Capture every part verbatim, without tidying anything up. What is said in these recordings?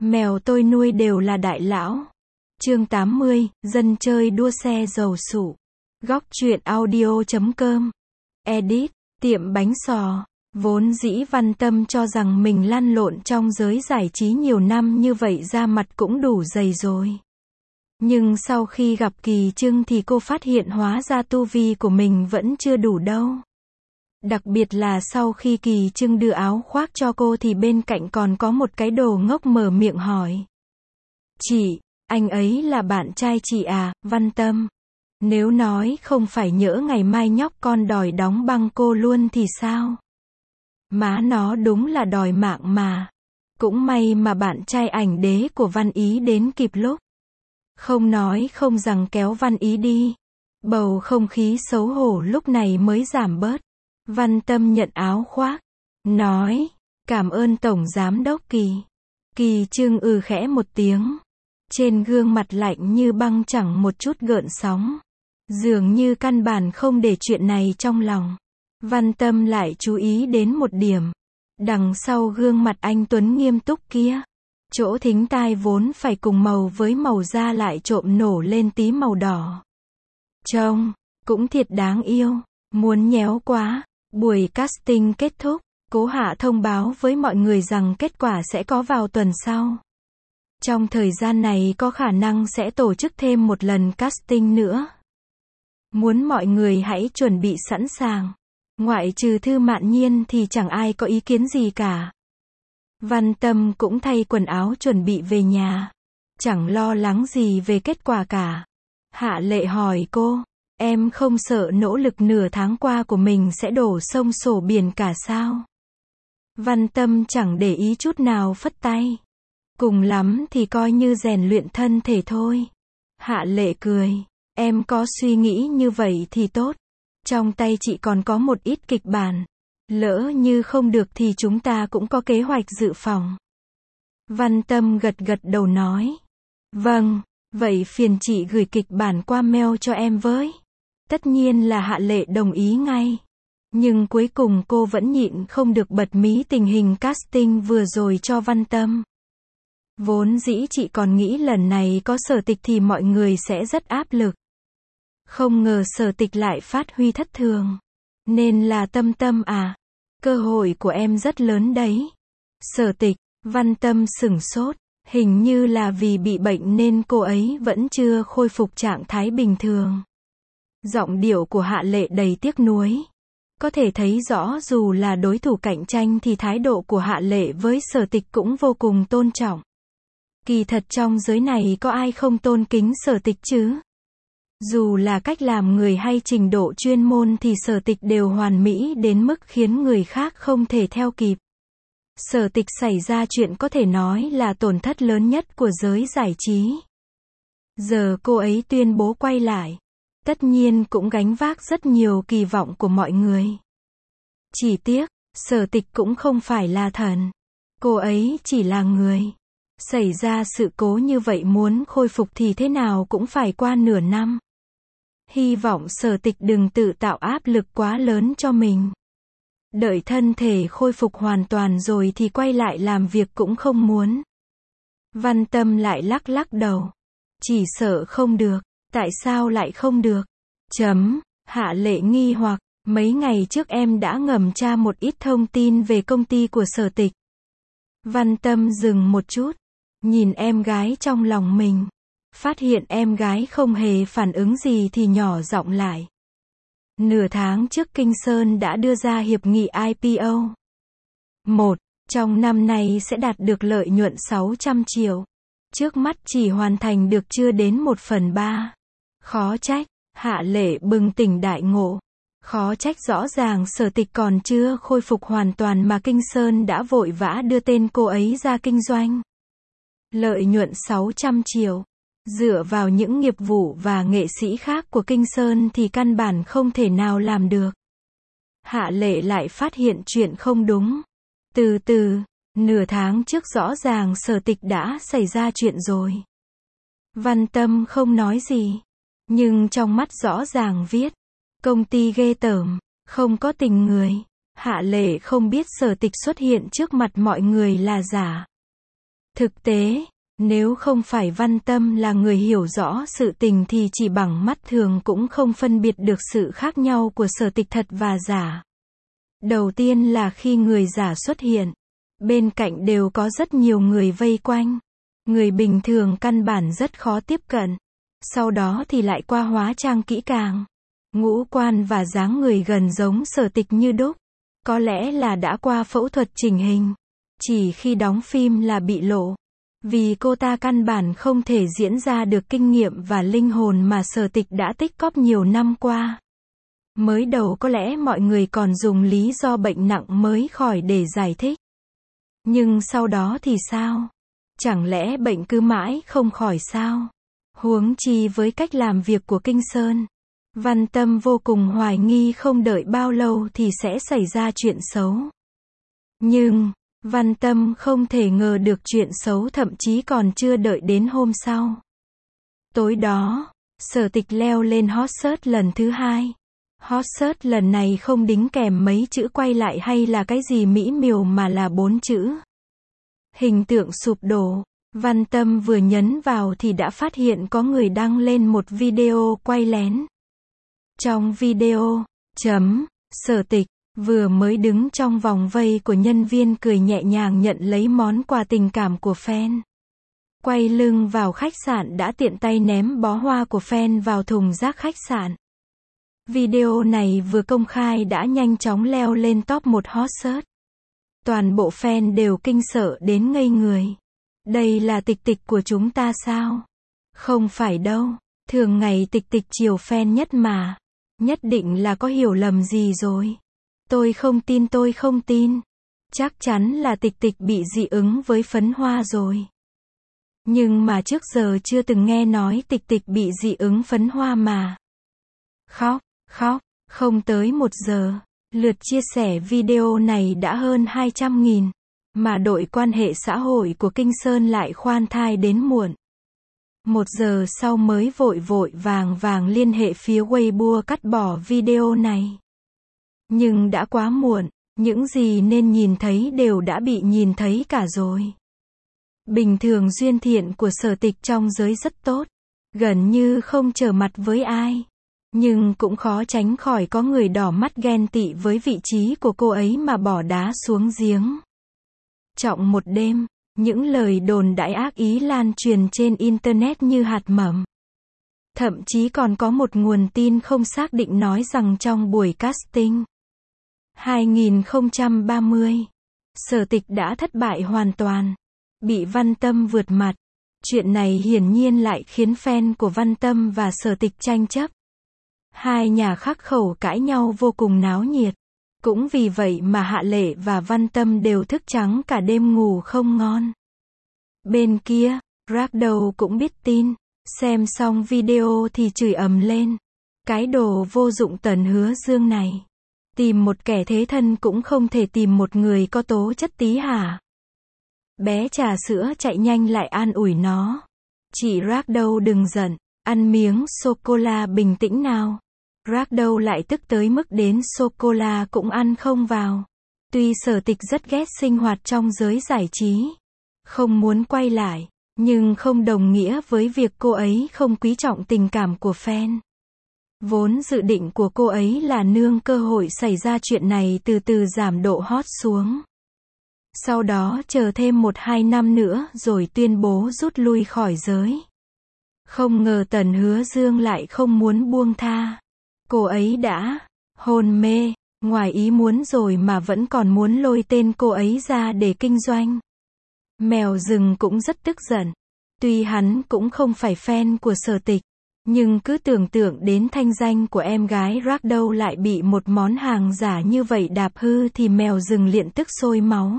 Mèo tôi nuôi đều là đại lão. Chương tám mươi, dân chơi đua xe dầu sụ. Góc truyện audio chấm com. Edit, tiệm bánh xò. Vốn dĩ Văn Tâm cho rằng mình lăn lộn trong giới giải trí nhiều năm như vậy da mặt cũng đủ dày rồi. Nhưng sau khi gặp Kỳ Trưng thì cô phát hiện hóa ra tu vi của mình vẫn chưa đủ đâu. Đặc biệt là sau khi Kỳ Trưng đưa áo khoác cho cô thì bên cạnh còn có một cái đồ ngốc mở miệng hỏi. Chị, anh ấy là bạn trai chị à, Văn Tâm? Nếu nói không phải nhỡ ngày mai nhóc con đòi đóng băng cô luôn thì sao? Má nó đúng là đòi mạng mà. Cũng may mà bạn trai ảnh đế của Văn Ý đến kịp lúc. Không nói không rằng kéo Văn Ý đi. Bầu không khí xấu hổ lúc này mới giảm bớt. Văn Tâm nhận áo khoác. Nói, cảm ơn Tổng Giám Đốc Kỳ. Kỳ Trưng ừ khẽ một tiếng. Trên gương mặt lạnh như băng chẳng một chút gợn sóng. Dường như căn bản không để chuyện này trong lòng. Văn Tâm lại chú ý đến một điểm. Đằng sau gương mặt anh Tuấn nghiêm túc kia. Chỗ thính tai vốn phải cùng màu với màu da lại trộm nổ lên tí màu đỏ. Trông, cũng thiệt đáng yêu. Muốn nhéo quá. Buổi casting kết thúc. Cố Hạ thông báo với mọi người rằng kết quả sẽ có vào tuần sau. Trong thời gian này có khả năng sẽ tổ chức thêm một lần casting nữa. Muốn mọi người hãy chuẩn bị sẵn sàng. Ngoại trừ Thư Mạn Nhiên thì chẳng ai có ý kiến gì cả. Văn Tâm cũng thay quần áo chuẩn bị về nhà. Chẳng lo lắng gì về kết quả cả. Hạ Lệ hỏi cô, em không sợ nỗ lực nửa tháng qua của mình sẽ đổ sông sổ biển cả sao? Văn Tâm chẳng để ý chút nào phất tay. Cùng lắm thì coi như rèn luyện thân thể thôi. Hạ Lệ cười, em có suy nghĩ như vậy thì tốt. Trong tay chị còn có một ít kịch bản. Lỡ như không được thì chúng ta cũng có kế hoạch dự phòng. Văn Tâm gật gật đầu nói. Vâng, vậy phiền chị gửi kịch bản qua mail cho em với. Tất nhiên là Hạ Lệ đồng ý ngay. Nhưng cuối cùng cô vẫn nhịn không được bật mí tình hình casting vừa rồi cho Văn Tâm. Vốn dĩ chị còn nghĩ lần này có Sở Tịch thì mọi người sẽ rất áp lực. Không ngờ Sở Tịch lại phát huy thất thường. Nên là Tâm Tâm à, cơ hội của em rất lớn đấy. Sở Tịch, Văn Tâm sửng sốt, hình như là vì bị bệnh nên cô ấy vẫn chưa khôi phục trạng thái bình thường. Giọng điệu của Hạ Lệ đầy tiếc nuối. Có thể thấy rõ dù là đối thủ cạnh tranh thì thái độ của Hạ Lệ với Sở Tịch cũng vô cùng tôn trọng. Kỳ thật trong giới này có ai không tôn kính Sở Tịch chứ? Dù là cách làm người hay trình độ chuyên môn thì Sở Tịch đều hoàn mỹ đến mức khiến người khác không thể theo kịp. Sở Tịch xảy ra chuyện có thể nói là tổn thất lớn nhất của giới giải trí. Giờ cô ấy tuyên bố quay lại. Tất nhiên cũng gánh vác rất nhiều kỳ vọng của mọi người. Chỉ tiếc, Sở Tịch cũng không phải là thần. Cô ấy chỉ là người. Xảy ra sự cố như vậy muốn khôi phục thì thế nào cũng phải qua nửa năm. Hy vọng Sở Tịch đừng tự tạo áp lực quá lớn cho mình. Đợi thân thể khôi phục hoàn toàn rồi thì quay lại làm việc cũng không muốn. Văn Tâm lại lắc lắc đầu. Chỉ sợ không được. Tại sao lại không được? Chấm, Hạ Lệ nghi hoặc, mấy ngày trước em đã ngầm tra một ít thông tin về công ty của Sở Tịch. Văn Tâm dừng một chút, nhìn em gái trong lòng mình. Phát hiện em gái không hề phản ứng gì thì nhỏ giọng lại. Nửa tháng trước Kinh Sơn đã đưa ra hiệp nghị I P O. Một, trong năm nay sẽ đạt được lợi nhuận sáu trăm triệu. Trước mắt chỉ hoàn thành được chưa đến một phần ba. Khó trách, Hạ Lệ bừng tỉnh đại ngộ. Khó trách rõ ràng Sở Tịch còn chưa khôi phục hoàn toàn mà Kinh Sơn đã vội vã đưa tên cô ấy ra kinh doanh. Lợi nhuận sáu trăm triệu. Dựa vào những nghiệp vụ và nghệ sĩ khác của Kinh Sơn thì căn bản không thể nào làm được. Hạ Lệ lại phát hiện chuyện không đúng. Từ từ, nửa tháng trước rõ ràng Sở Tịch đã xảy ra chuyện rồi. Văn Tâm không nói gì. Nhưng trong mắt rõ ràng viết. Công ty ghê tởm, không có tình người. Hạ Lệ không biết Sở Tịch xuất hiện trước mặt mọi người là giả. Thực tế, nếu không phải Văn Tâm là người hiểu rõ sự tình thì chỉ bằng mắt thường cũng không phân biệt được sự khác nhau của Sở Tịch thật và giả. Đầu tiên là khi người giả xuất hiện, bên cạnh đều có rất nhiều người vây quanh. Người bình thường căn bản rất khó tiếp cận. Sau đó thì lại qua hóa trang kỹ càng. Ngũ quan và dáng người gần giống Sở Tịch như đúc. Có lẽ là đã qua phẫu thuật chỉnh hình. Chỉ khi đóng phim là bị lộ. Vì cô ta căn bản không thể diễn ra được kinh nghiệm và linh hồn mà Sở Tịch đã tích cóp nhiều năm qua. Mới đầu có lẽ mọi người còn dùng lý do bệnh nặng mới khỏi để giải thích. Nhưng sau đó thì sao? Chẳng lẽ bệnh cứ mãi không khỏi sao? Huống chi với cách làm việc của Kinh Sơn. Văn Tâm vô cùng hoài nghi không đợi bao lâu thì sẽ xảy ra chuyện xấu. Nhưng, Văn Tâm không thể ngờ được chuyện xấu thậm chí còn chưa đợi đến hôm sau. Tối đó, Sở Tịch leo lên hot search lần thứ hai. Hot search lần này không đính kèm mấy chữ quay lại hay là cái gì mỹ miều mà là bốn chữ. Hình tượng sụp đổ. Văn Tâm vừa nhấn vào thì đã phát hiện có người đăng lên một video quay lén. Trong video, chấm, Sở Tịch, vừa mới đứng trong vòng vây của nhân viên cười nhẹ nhàng nhận lấy món quà tình cảm của fan. Quay lưng vào khách sạn đã tiện tay ném bó hoa của fan vào thùng rác khách sạn. Video này vừa công khai đã nhanh chóng leo lên top một hot search. Toàn bộ fan đều kinh sợ đến ngây người. Đây là Tịch Tịch của chúng ta sao? Không phải đâu. Thường ngày Tịch Tịch chiều fan nhất mà. Nhất định là có hiểu lầm gì rồi. Tôi không tin tôi không tin. Chắc chắn là Tịch Tịch bị dị ứng với phấn hoa rồi. Nhưng mà trước giờ chưa từng nghe nói Tịch Tịch bị dị ứng phấn hoa mà. Khóc, khóc, không tới một giờ. Lượt chia sẻ video này đã hơn hai trăm nghìn. Mà đội quan hệ xã hội của Kinh Sơn lại khoan thai đến muộn. Một giờ sau mới vội vội vàng vàng liên hệ phía Weibo cắt bỏ video này. Nhưng đã quá muộn, những gì nên nhìn thấy đều đã bị nhìn thấy cả rồi. Bình thường duyên thiện của Sở Tịch trong giới rất tốt, gần như không trở mặt với ai. Nhưng cũng khó tránh khỏi có người đỏ mắt ghen tị với vị trí của cô ấy mà bỏ đá xuống giếng. Trọng một đêm, những lời đồn đại ác ý lan truyền trên Internet như hạt mầm. Thậm chí còn có một nguồn tin không xác định nói rằng trong buổi casting hai không ba mươi, Sở Tịch đã thất bại hoàn toàn, bị Văn Tâm vượt mặt. Chuyện này hiển nhiên lại khiến fan của Văn Tâm và Sở Tịch tranh chấp. Hai nhà khắc khẩu cãi nhau vô cùng náo nhiệt. Cũng vì vậy mà Hạ Lệ và Văn Tâm đều thức trắng cả đêm ngủ không ngon. Bên kia, Ragdoll cũng biết tin, xem xong video thì chửi ầm lên. Cái đồ vô dụng Tần Hứa Dương này. Tìm một kẻ thế thân cũng không thể tìm một người có tố chất tí hả? Bé trà sữa chạy nhanh lại an ủi nó. Chị Ragdoll đừng giận, ăn miếng sô-cô-la bình tĩnh nào. Ragdoll lại tức tới mức đến sô-cô-la cũng ăn không vào. Tuy Sở Tịch rất ghét sinh hoạt trong giới giải trí, không muốn quay lại, nhưng không đồng nghĩa với việc cô ấy không quý trọng tình cảm của fan. Vốn dự định của cô ấy là nương cơ hội xảy ra chuyện này từ từ giảm độ hot xuống. Sau đó chờ thêm một hai năm nữa rồi tuyên bố rút lui khỏi giới. Không ngờ Tần Hứa Dương lại không muốn buông tha. Cô ấy đã hôn mê, ngoài ý muốn rồi mà vẫn còn muốn lôi tên cô ấy ra để kinh doanh. Mèo rừng cũng rất tức giận. Tuy hắn cũng không phải fan của Sở Tịch, nhưng cứ tưởng tượng đến thanh danh của em gái Ragdoll lại bị một món hàng giả như vậy đạp hư thì mèo rừng liền tức sôi máu.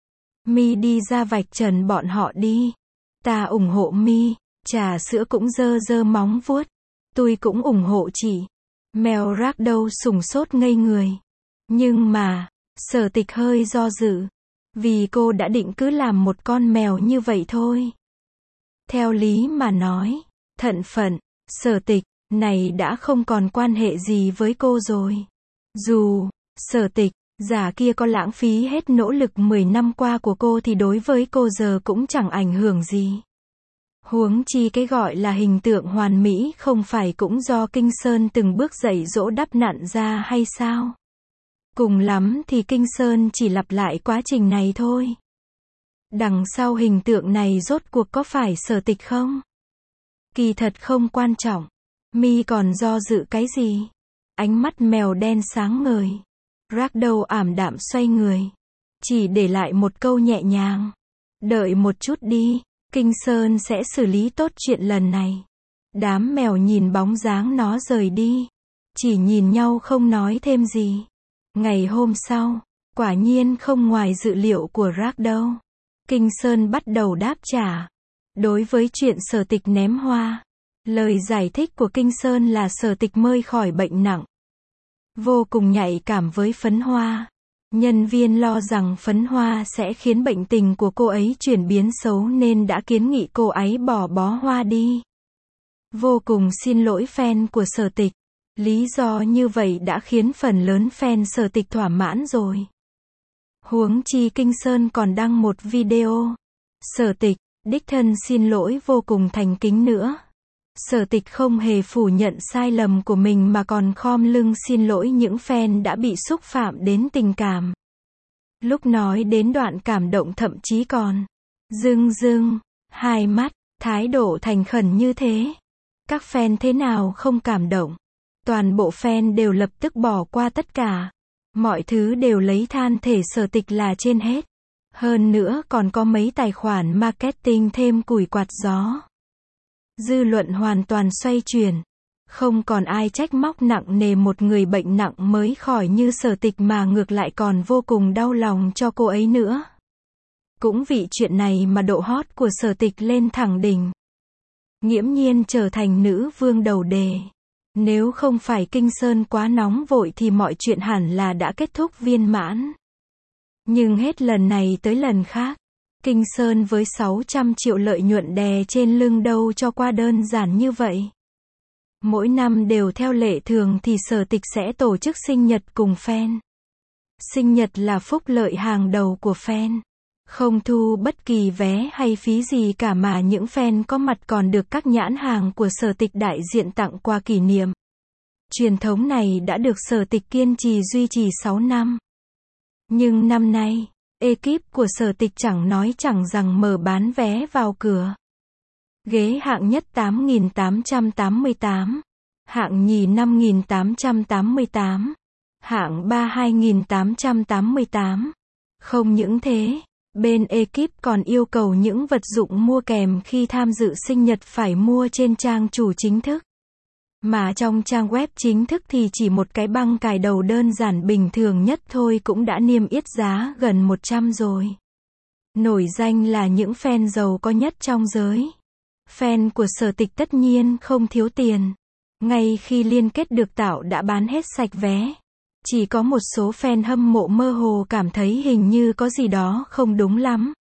Mi đi ra vạch trần bọn họ đi. Ta ủng hộ Mi. Trà sữa cũng giơ giơ móng vuốt. Tôi cũng ủng hộ chị. Mèo Ragdoll sửng sốt ngây người. Nhưng mà, Sở Tịch hơi do dự. Vì cô đã định cứ làm một con mèo như vậy thôi. Theo lý mà nói, thận phận, Sở Tịch, này đã không còn quan hệ gì với cô rồi. Dù, Sở Tịch, Già kia có lãng phí hết nỗ lực mười năm qua của cô thì đối với cô giờ cũng chẳng ảnh hưởng gì. Huống chi cái gọi là hình tượng hoàn mỹ không phải cũng do Kinh Sơn từng bước dạy dỗ đắp nặn ra hay sao? Cùng lắm thì Kinh Sơn chỉ lặp lại quá trình này thôi. Đằng sau hình tượng này rốt cuộc có phải Sở Tịch không? Kỳ thật không quan trọng. Mi còn do dự cái gì? Ánh mắt mèo đen sáng ngời. Ragdoll ảm đạm xoay người. Chỉ để lại một câu nhẹ nhàng. Đợi một chút đi, Kinh Sơn sẽ xử lý tốt chuyện lần này. Đám mèo nhìn bóng dáng nó rời đi. Chỉ nhìn nhau không nói thêm gì. Ngày hôm sau, quả nhiên không ngoài dự liệu của Ragdoll. Kinh Sơn bắt đầu đáp trả. Đối với chuyện Sở Tịch ném hoa, lời giải thích của Kinh Sơn là Sở Tịch mới khỏi bệnh nặng. Vô cùng nhạy cảm với phấn hoa. Nhân viên lo rằng phấn hoa sẽ khiến bệnh tình của cô ấy chuyển biến xấu nên đã kiến nghị cô ấy bỏ bó hoa đi. Vô cùng xin lỗi fan của Sở Tịch. Lý do như vậy đã khiến phần lớn fan Sở Tịch thỏa mãn rồi. Huống chi Kinh Sơn còn đăng một video. Sở Tịch, đích thân xin lỗi vô cùng thành kính nữa. Sở Tịch không hề phủ nhận sai lầm của mình mà còn khom lưng xin lỗi những fan đã bị xúc phạm đến tình cảm. Lúc nói đến đoạn cảm động thậm chí còn rưng rưng hai mắt, thái độ thành khẩn như thế. Các fan thế nào không cảm động? Toàn bộ fan đều lập tức bỏ qua tất cả. Mọi thứ đều lấy than thể Sở Tịch là trên hết. Hơn nữa còn có mấy tài khoản marketing thêm củi quạt gió. Dư luận hoàn toàn xoay chuyển. Không còn ai trách móc nặng nề một người bệnh nặng mới khỏi như Sở Tịch mà ngược lại còn vô cùng đau lòng cho cô ấy nữa. Cũng vì chuyện này mà độ hot của Sở Tịch lên thẳng đỉnh. Nghiễm nhiên trở thành nữ vương đầu đề. Nếu không phải Kinh Sơn quá nóng vội thì mọi chuyện hẳn là đã kết thúc viên mãn. Nhưng hết lần này tới lần khác, Kinh Sơn với sáu trăm triệu lợi nhuận đè trên lưng đâu cho qua đơn giản như vậy. Mỗi năm đều theo lệ thường thì Sở Tịch sẽ tổ chức sinh nhật cùng fan. Sinh nhật là phúc lợi hàng đầu của fan. Không thu bất kỳ vé hay phí gì cả mà những fan có mặt còn được các nhãn hàng của Sở Tịch đại diện tặng quà kỷ niệm. Truyền thống này đã được Sở Tịch kiên trì duy trì sáu năm. Nhưng năm nay, ekip của Sở Tịch chẳng nói chẳng rằng mở bán vé vào cửa. Ghế hạng nhất tám nghìn tám trăm tám mươi tám, hạng nhì năm nghìn tám trăm tám mươi tám, hạng ba hai nghìn tám trăm tám mươi tám. Không những thế, bên ekip còn yêu cầu những vật dụng mua kèm khi tham dự sinh nhật phải mua trên trang chủ chính thức. Mà trong trang web chính thức thì chỉ một cái băng cài đầu đơn giản bình thường nhất thôi cũng đã niêm yết giá gần một trăm rồi. Nổi danh là những fan giàu có nhất trong giới. Fan của Sở Tịch tất nhiên không thiếu tiền. Ngay khi liên kết được tạo đã bán hết sạch vé. Chỉ có một số fan hâm mộ mơ hồ cảm thấy hình như có gì đó không đúng lắm.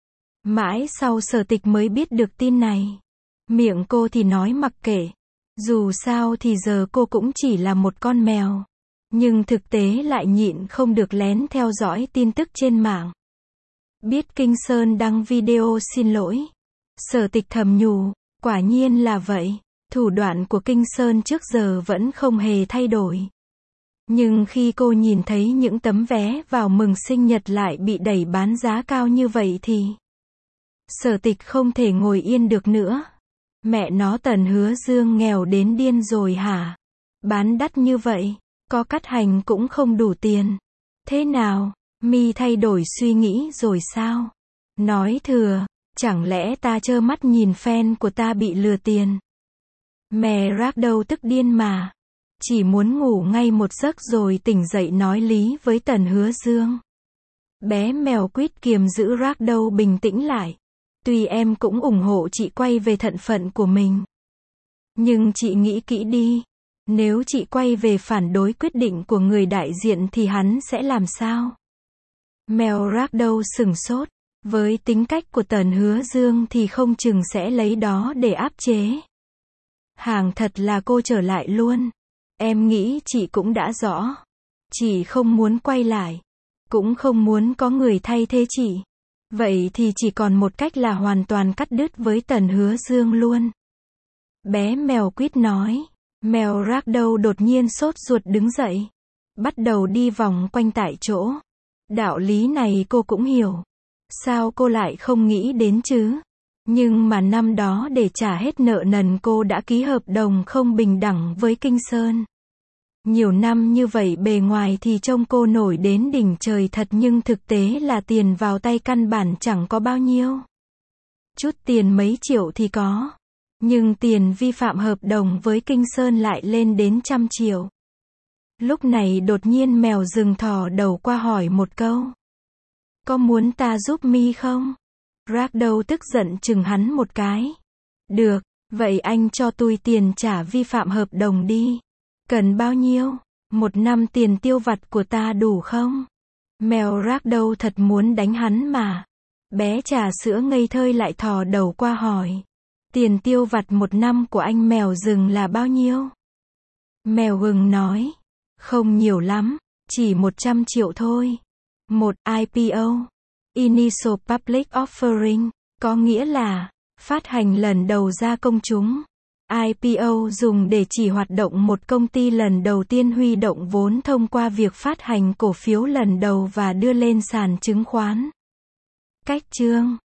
Mãi sau Sở Tịch mới biết được tin này. Miệng cô thì nói mặc kệ. Dù sao thì giờ cô cũng chỉ là một con mèo. Nhưng thực tế lại nhịn không được lén theo dõi tin tức trên mạng. Biết Kinh Sơn đăng video xin lỗi. Sở Tịch thầm nhủ, quả nhiên là vậy. Thủ đoạn của Kinh Sơn trước giờ vẫn không hề thay đổi. Nhưng khi cô nhìn thấy những tấm vé vào mừng sinh nhật lại bị đẩy bán giá cao như vậy thì Sở Tịch không thể ngồi yên được nữa. Mẹ nó Tần Hứa Dương nghèo đến điên rồi hả? Bán đắt như vậy, có cắt hành cũng không đủ tiền. Thế nào, mi thay đổi suy nghĩ rồi sao? Nói thừa, chẳng lẽ ta trơ mắt nhìn fan của ta bị lừa tiền? Mẹ Ragdoll tức điên mà. Chỉ muốn ngủ ngay một giấc rồi tỉnh dậy nói lý với Tần Hứa Dương. Bé mèo quýt kiềm giữ Ragdoll bình tĩnh lại. Tuy em cũng ủng hộ chị quay về thân phận của mình. Nhưng chị nghĩ kỹ đi. Nếu chị quay về phản đối quyết định của người đại diện thì hắn sẽ làm sao? Mèo Ragdoll sửng sốt. Với tính cách của Tần Hứa Dương thì không chừng sẽ lấy đó để áp chế. Hàng thật là cô trở lại luôn. Em nghĩ chị cũng đã rõ. Chị không muốn quay lại. Cũng không muốn có người thay thế chị. Vậy thì chỉ còn một cách là hoàn toàn cắt đứt với Tần Hứa Dương luôn. Bé mèo quýt nói. Mèo Ragdoll đột nhiên sốt ruột đứng dậy. Bắt đầu đi vòng quanh tại chỗ. Đạo lý này cô cũng hiểu. Sao cô lại không nghĩ đến chứ? Nhưng mà năm đó để trả hết nợ nần cô đã ký hợp đồng không bình đẳng với Kinh Sơn. Nhiều năm như vậy bề ngoài thì trông cô nổi đến đỉnh trời thật nhưng thực tế là tiền vào tay căn bản chẳng có bao nhiêu. Chút tiền mấy triệu thì có. Nhưng tiền vi phạm hợp đồng với Kinh Sơn lại lên đến trăm triệu. Lúc này đột nhiên mèo rừng thò đầu qua hỏi một câu. Có muốn ta giúp mi không? Ragdoll tức giận chừng hắn một cái. Được, vậy anh cho tôi tiền trả vi phạm hợp đồng đi. Cần bao nhiêu? Một năm tiền tiêu vặt của ta đủ không? Mèo Ragdoll thật muốn đánh hắn mà. Bé trà sữa ngây thơ lại thò đầu qua hỏi. Tiền tiêu vặt một năm của anh mèo rừng là bao nhiêu? Mèo rừng nói. Không nhiều lắm, chỉ một trăm triệu thôi. Một I P O. Initial Public Offering, có nghĩa là phát hành lần đầu ra công chúng. I P O dùng để chỉ hoạt động một công ty lần đầu tiên huy động vốn thông qua việc phát hành cổ phiếu lần đầu và đưa lên sàn chứng khoán. Cách chương